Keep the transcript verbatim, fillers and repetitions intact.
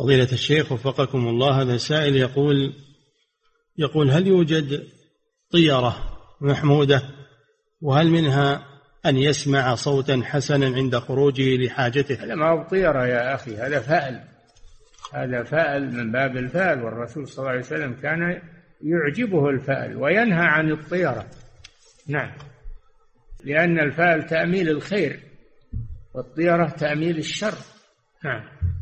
فضيلة الشيخ وفقكم الله، هذا سائل يقول يقول هل يوجد طيرة محمودة، وهل منها أن يسمع صوتا حسنا عند خروجه لحاجته؟ هذا ما هو طيرة يا أخي، هذا فأل، هذا فأل من باب الفأل، والرسول صلى الله عليه وسلم كان يعجبه الفأل وينهى عن الطيرة. نعم، لأن الفأل تأميل الخير والطيرة تأميل الشر. نعم.